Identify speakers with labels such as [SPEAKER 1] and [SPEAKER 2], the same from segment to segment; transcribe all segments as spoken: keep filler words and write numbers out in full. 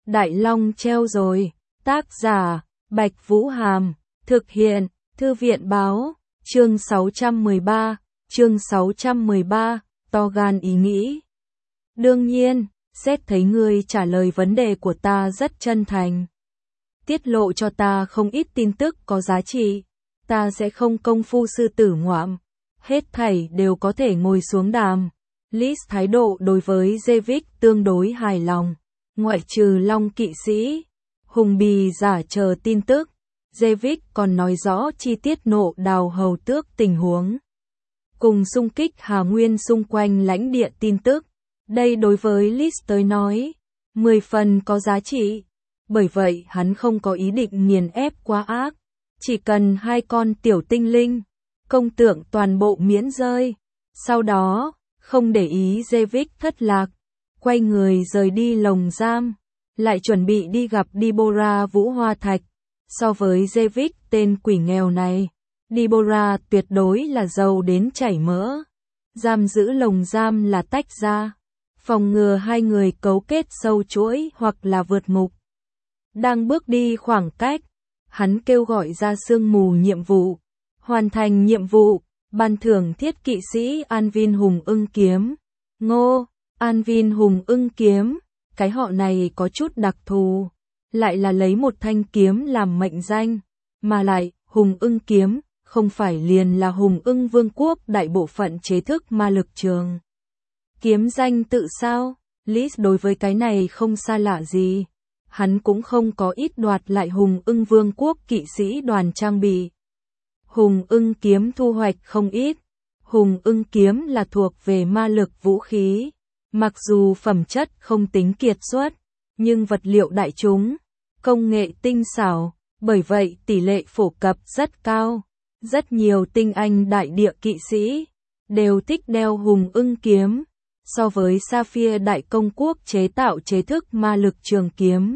[SPEAKER 1] Đại Long treo rồi. Tác giả, Bạch Vũ Hàm. Thực hiện, Thư viện báo. Chương sáu trăm mười ba. Chương sáu trăm mười ba. To gan ý nghĩ. Đương nhiên, xét thấy ngươi trả lời vấn đề của ta rất chân thành. Tiết lộ cho ta không ít tin tức có giá trị. Ta sẽ không công phu sư tử ngoạm. Hết thảy đều có thể ngồi xuống đàm. Liz thái độ đối với David tương đối hài lòng. Ngoại trừ Long kỵ sĩ, Hùng Bì giả chờ tin tức, David còn nói rõ chi tiết nộ đào hầu tước tình huống. Cùng xung kích Hà Nguyên xung quanh lãnh địa tin tức. Đây đối với Liz tới nói, mười phần có giá trị. Bởi vậy hắn không có ý định nghiền ép quá ác. Chỉ cần hai con tiểu tinh linh, công tượng toàn bộ miễn rơi. Sau đó, không để ý David thất lạc, quay người rời đi lồng giam, lại chuẩn bị đi gặp Deborah Vũ Hoa Thạch. So với David tên quỷ nghèo này, Deborah tuyệt đối là giàu đến chảy mỡ. Giam giữ lồng giam là tách ra, phòng ngừa hai người cấu kết sâu chuỗi hoặc là vượt ngục. Đang bước đi khoảng cách, hắn kêu gọi ra sương mù nhiệm vụ. Hoàn thành nhiệm vụ, ban thưởng thiết kỵ sĩ Anvin Hùng Ưng Kiếm. Ngô, Anvin Hùng Ưng Kiếm, cái họ này có chút đặc thù, lại là lấy một thanh kiếm làm mệnh danh, mà lại, Hùng Ưng Kiếm, không phải liền là Hùng Ưng Vương quốc đại bộ phận chế thức ma lực trường. Kiếm danh tự sao? Liz đối với cái này không xa lạ gì. Hắn cũng không có ít đoạt lại Hùng Ưng Vương quốc kỵ sĩ đoàn trang bị. Hùng Ưng Kiếm thu hoạch không ít. Hùng Ưng Kiếm là thuộc về ma lực vũ khí. Mặc dù phẩm chất không tính kiệt xuất, nhưng vật liệu đại chúng, công nghệ tinh xảo, bởi vậy tỷ lệ phổ cập rất cao. Rất nhiều tinh anh đại địa kỵ sĩ đều thích đeo Hùng Ưng Kiếm. So với Sapphire Đại Công Quốc chế tạo chế thức ma lực trường kiếm,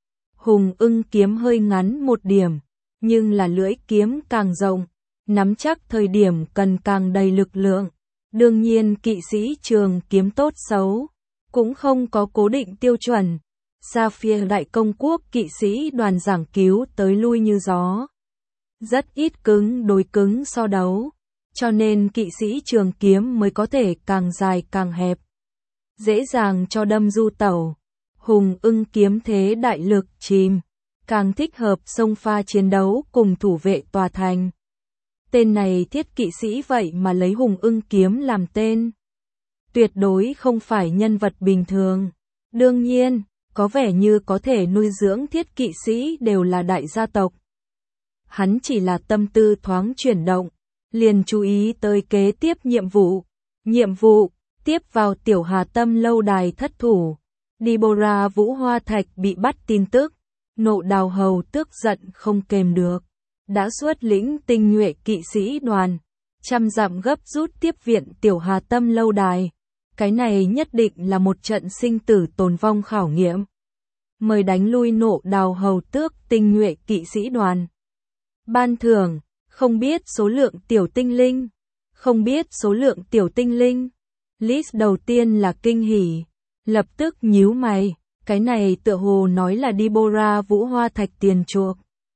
[SPEAKER 1] Hùng Ưng Kiếm hơi ngắn một điểm, nhưng là lưỡi kiếm càng rộng, nắm chắc thời điểm cần càng đầy lực lượng. Đương nhiên kỵ sĩ trường kiếm tốt xấu cũng không có cố định tiêu chuẩn. Sapphire Đại Công Quốc kỵ sĩ đoàn giảng cứu tới lui như gió, rất ít cứng đối cứng so đấu, cho nên kỵ sĩ trường kiếm mới có thể càng dài càng hẹp, dễ dàng cho đâm du tẩu. Hùng Ưng Kiếm thế đại lực chìm, càng thích hợp xông pha chiến đấu cùng thủ vệ tòa thành. Tên này thiết kỵ sĩ vậy mà lấy Hùng Ưng Kiếm làm tên. Tuyệt đối không phải nhân vật bình thường. Đương nhiên, có vẻ như có thể nuôi dưỡng thiết kỵ sĩ đều là đại gia tộc. Hắn chỉ là tâm tư thoáng chuyển động, liền chú ý tới kế tiếp nhiệm vụ. Nhiệm vụ, tiếp vào Tiểu Hà Tâm lâu đài thất thủ. Deborah Vũ Hoa Thạch bị bắt tin tức. Nộ đào hầu tức giận không kềm được. Đã xuất lĩnh tinh nhuệ kỵ sĩ đoàn, trăm dặm gấp rút tiếp viện Tiểu Hà Tâm lâu đài. Cái này nhất định là một trận sinh tử tồn vong khảo nghiệm. Mời đánh lui nộ đào hầu tước tinh nhuệ kỵ sĩ đoàn. Ban thưởng, không biết số lượng tiểu tinh linh. Không biết số lượng tiểu tinh linh. Liz đầu tiên là kinh hỉ, lập tức nhíu mày. Cái này tựa hồ nói là Deborah Vũ Hoa Thạch tiền chuộc.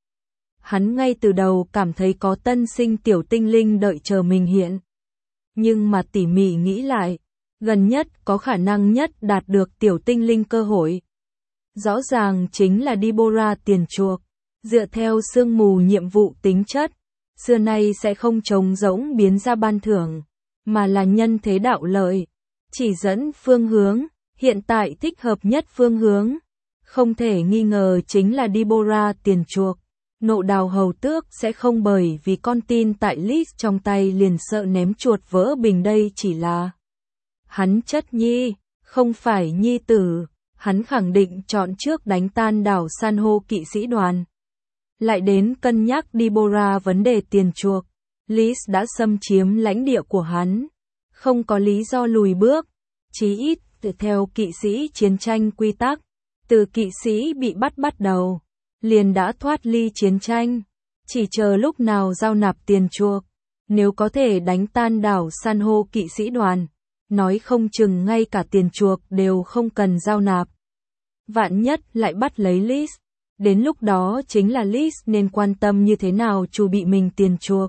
[SPEAKER 1] Hắn ngay từ đầu cảm thấy có tân sinh tiểu tinh linh đợi chờ mình hiện. Nhưng mà tỉ mỉ nghĩ lại, gần nhất có khả năng nhất đạt được tiểu tinh linh cơ hội. Rõ ràng chính là Deborah tiền chuộc. Dựa theo sương mù nhiệm vụ tính chất, xưa nay sẽ không trống rỗng biến ra ban thưởng, mà là nhân thế đạo lợi. Chỉ dẫn phương hướng, hiện tại thích hợp nhất phương hướng. Không thể nghi ngờ chính là Deborah tiền chuộc. Nộ đào hầu tước sẽ không bởi vì con tin tại Liz trong tay liền sợ ném chuột vỡ bình. Đây chỉ là hắn chất nhi, không phải nhi tử. Hắn khẳng định chọn trước đánh tan đảo san hô kỵ sĩ đoàn. Lại đến cân nhắc Deborah vấn đề tiền chuộc. Liz đã xâm chiếm lãnh địa của hắn, không có lý do lùi bước. Chí ít, theo kỵ sĩ chiến tranh quy tắc, từ kỵ sĩ bị bắt bắt đầu, liền đã thoát ly chiến tranh, chỉ chờ lúc nào giao nạp tiền chuộc. Nếu có thể đánh tan đảo san hô kỵ sĩ đoàn, nói không chừng ngay cả tiền chuộc đều không cần giao nạp. Vạn nhất lại bắt lấy Liz, đến lúc đó chính là Liz nên quan tâm như thế nào chu bị mình tiền chuộc.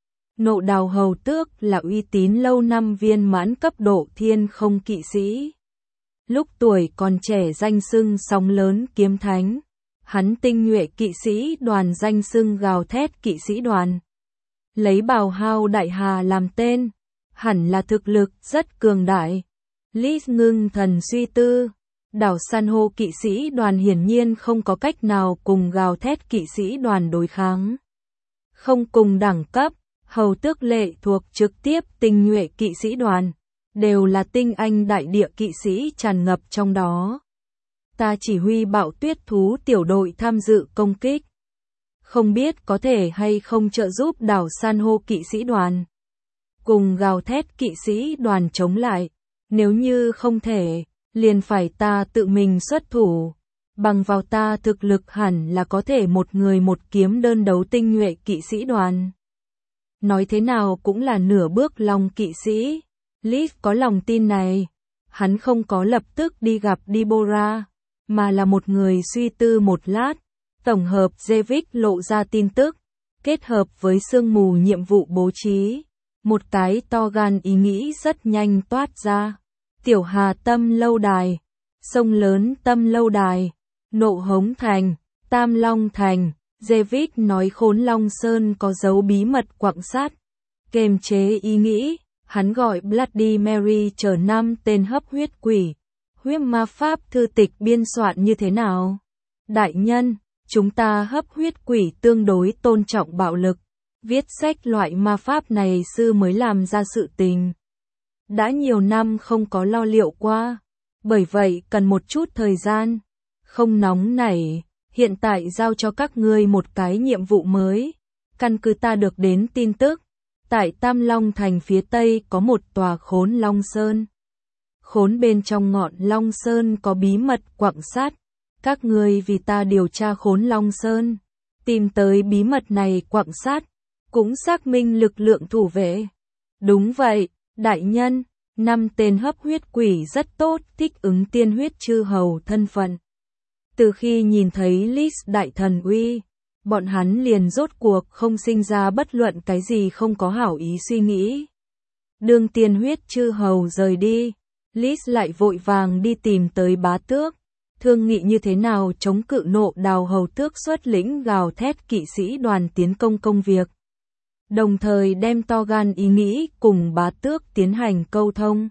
[SPEAKER 1] Nộ Đào hầu tước là uy tín lâu năm viên mãn cấp độ thiên không kỵ sĩ. Lúc tuổi còn trẻ danh xưng sóng lớn kiếm thánh, hắn tinh nhuệ kỵ sĩ đoàn danh xưng gào thét kỵ sĩ đoàn. Lấy Bào Hao Đại Hà làm tên, hẳn là thực lực rất cường đại. Liz ngưng thần suy tư, đảo san hô kỵ sĩ đoàn hiển nhiên không có cách nào cùng gào thét kỵ sĩ đoàn đối kháng. Không cùng đẳng cấp, hầu tước lệ thuộc trực tiếp tinh nhuệ kỵ sĩ đoàn, đều là tinh anh đại địa kỵ sĩ tràn ngập trong đó. Ta chỉ huy bạo tuyết thú tiểu đội tham dự công kích. Không biết có thể hay không trợ giúp đảo san hô kỵ sĩ đoàn cùng gào thét kỵ sĩ đoàn chống lại. Nếu như không thể, liền phải ta tự mình xuất thủ. Bằng vào ta thực lực hẳn là có thể một người một kiếm đơn đấu tinh nhuệ kỵ sĩ đoàn. Nói thế nào cũng là nửa bước long kỵ sĩ. Liz có lòng tin này. Hắn không có lập tức đi gặp Deborah, mà là một người suy tư một lát. Tổng hợp Jevick lộ ra tin tức, kết hợp với sương mù nhiệm vụ bố trí. Một cái to gan ý nghĩ rất nhanh toát ra. Tiểu Hà Tâm Lâu Đài, Sông Lớn Tâm Lâu Đài, Nộ Hống Thành, Tam Long Thành. Jevick nói Khốn Long Sơn có dấu bí mật quặng sắt. Kềm chế ý nghĩ, hắn gọi Bloody Mary chở năm tên hấp huyết quỷ. Huyết ma pháp thư tịch biên soạn như thế nào? Đại nhân, chúng ta hấp huyết quỷ tương đối tôn trọng bạo lực. Viết sách loại ma pháp này sư mới làm ra sự tình. Đã nhiều năm không có lo liệu qua, bởi vậy cần một chút thời gian. Không nóng nảy, hiện tại giao cho các ngươi một cái nhiệm vụ mới. Căn cứ ta được đến tin tức, tại Tam Long Thành phía tây có một tòa Khốn Long Sơn. Khốn bên trong ngọn Long Sơn có bí mật quặng sắt. Các ngươi vì ta điều tra Khốn Long Sơn, tìm tới bí mật này quặng sắt, cũng xác minh lực lượng thủ vệ. Đúng vậy, đại nhân, năm tên hấp huyết quỷ rất tốt, thích ứng tiên huyết chư hầu thân phận. Từ khi nhìn thấy Liz đại thần uy, bọn hắn liền rốt cuộc không sinh ra bất luận cái gì không có hảo ý suy nghĩ. Đường tiên huyết chư hầu rời đi, Liz lại vội vàng đi tìm tới bá tước, thương nghị như thế nào chống cự Nộ Đào hầu tước xuất lĩnh gào thét kỵ sĩ đoàn tiến công công việc. Đồng thời đem to gan ý nghĩ cùng bá tước tiến hành câu thông.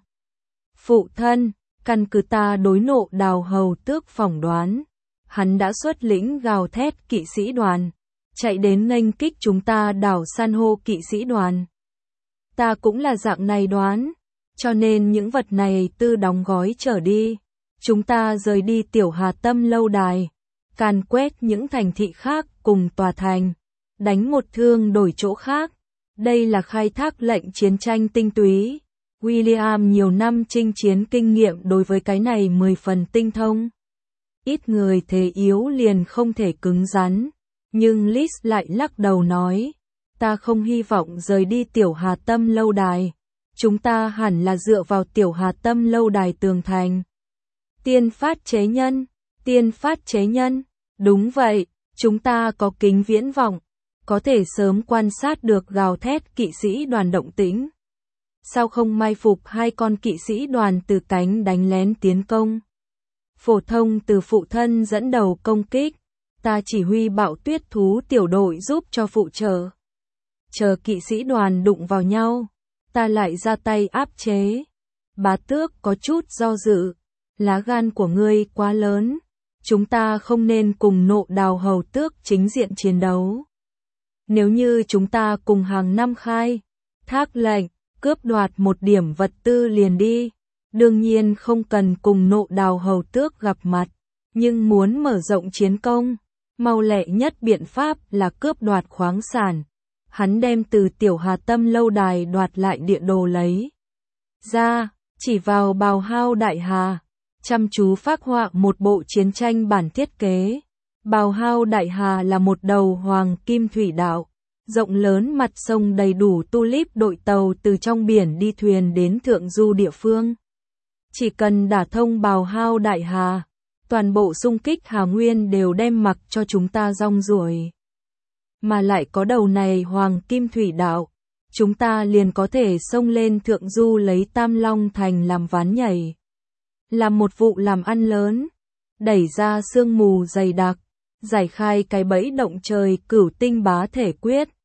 [SPEAKER 1] Phụ thân, căn cứ ta đối Nộ Đào hầu tước phỏng đoán, hắn đã xuất lĩnh gào thét kỵ sĩ đoàn, chạy đến nghênh kích chúng ta đảo san hô kỵ sĩ đoàn. Ta cũng là dạng này đoán, cho nên những vật này tư đóng gói trở đi. Chúng ta rời đi Tiểu Hà Tâm Lâu Đài, càn quét những thành thị khác cùng tòa thành, đánh một thương đổi chỗ khác. Đây là khai thác lệnh chiến tranh tinh túy. William nhiều năm chinh chiến kinh nghiệm đối với cái này mười phần tinh thông. Ít người thế yếu liền không thể cứng rắn, nhưng Liz lại lắc đầu nói, ta không hy vọng rời đi Tiểu Hà Tâm Lâu Đài. Chúng ta hẳn là dựa vào Tiểu Hà Tâm Lâu Đài tường thành. Tiên phát chế nhân, tiên phát chế nhân, đúng vậy, chúng ta có kính viễn vọng, có thể sớm quan sát được gào thét kỵ sĩ đoàn động tĩnh. Sao không mai phục hai con kỵ sĩ đoàn từ cánh đánh lén tiến công? Phổ thông từ phụ thân dẫn đầu công kích, ta chỉ huy bạo tuyết thú tiểu đội giúp cho phụ trợ. Chờ kỵ sĩ đoàn đụng vào nhau, ta lại ra tay áp chế. Bá tước có chút do dự, lá gan của ngươi quá lớn, chúng ta không nên cùng Nộ Đào hầu tước chính diện chiến đấu. Nếu như chúng ta cùng hàng năm khai thác lệnh, cướp đoạt một điểm vật tư liền đi, đương nhiên không cần cùng Nộ Đào hầu tước gặp mặt, nhưng muốn mở rộng chiến công, mau lẹ nhất biện pháp là cướp đoạt khoáng sản. Hắn đem từ Tiểu Hà Tâm Lâu Đài đoạt lại địa đồ lấy ra, chỉ vào Bào Hao Đại Hà, chăm chú phác họa một bộ chiến tranh bản thiết kế. Bào Hao Đại Hà là một đầu hoàng kim thủy đạo, rộng lớn mặt sông đầy đủ tulip đội tàu từ trong biển đi thuyền đến thượng du địa phương. Chỉ cần đả thông Bào Hao Đại Hà, toàn bộ xung kích Hà Nguyên đều đem mặc cho chúng ta rong ruổi. Mà lại có đầu này Hoàng Kim Thủy Đạo, chúng ta liền có thể xông lên thượng du lấy Tam Long Thành làm ván nhảy. Làm một vụ làm ăn lớn, đẩy ra sương mù dày đặc, giải khai cái bẫy động trời Cửu Tinh Bá Thể Quyết.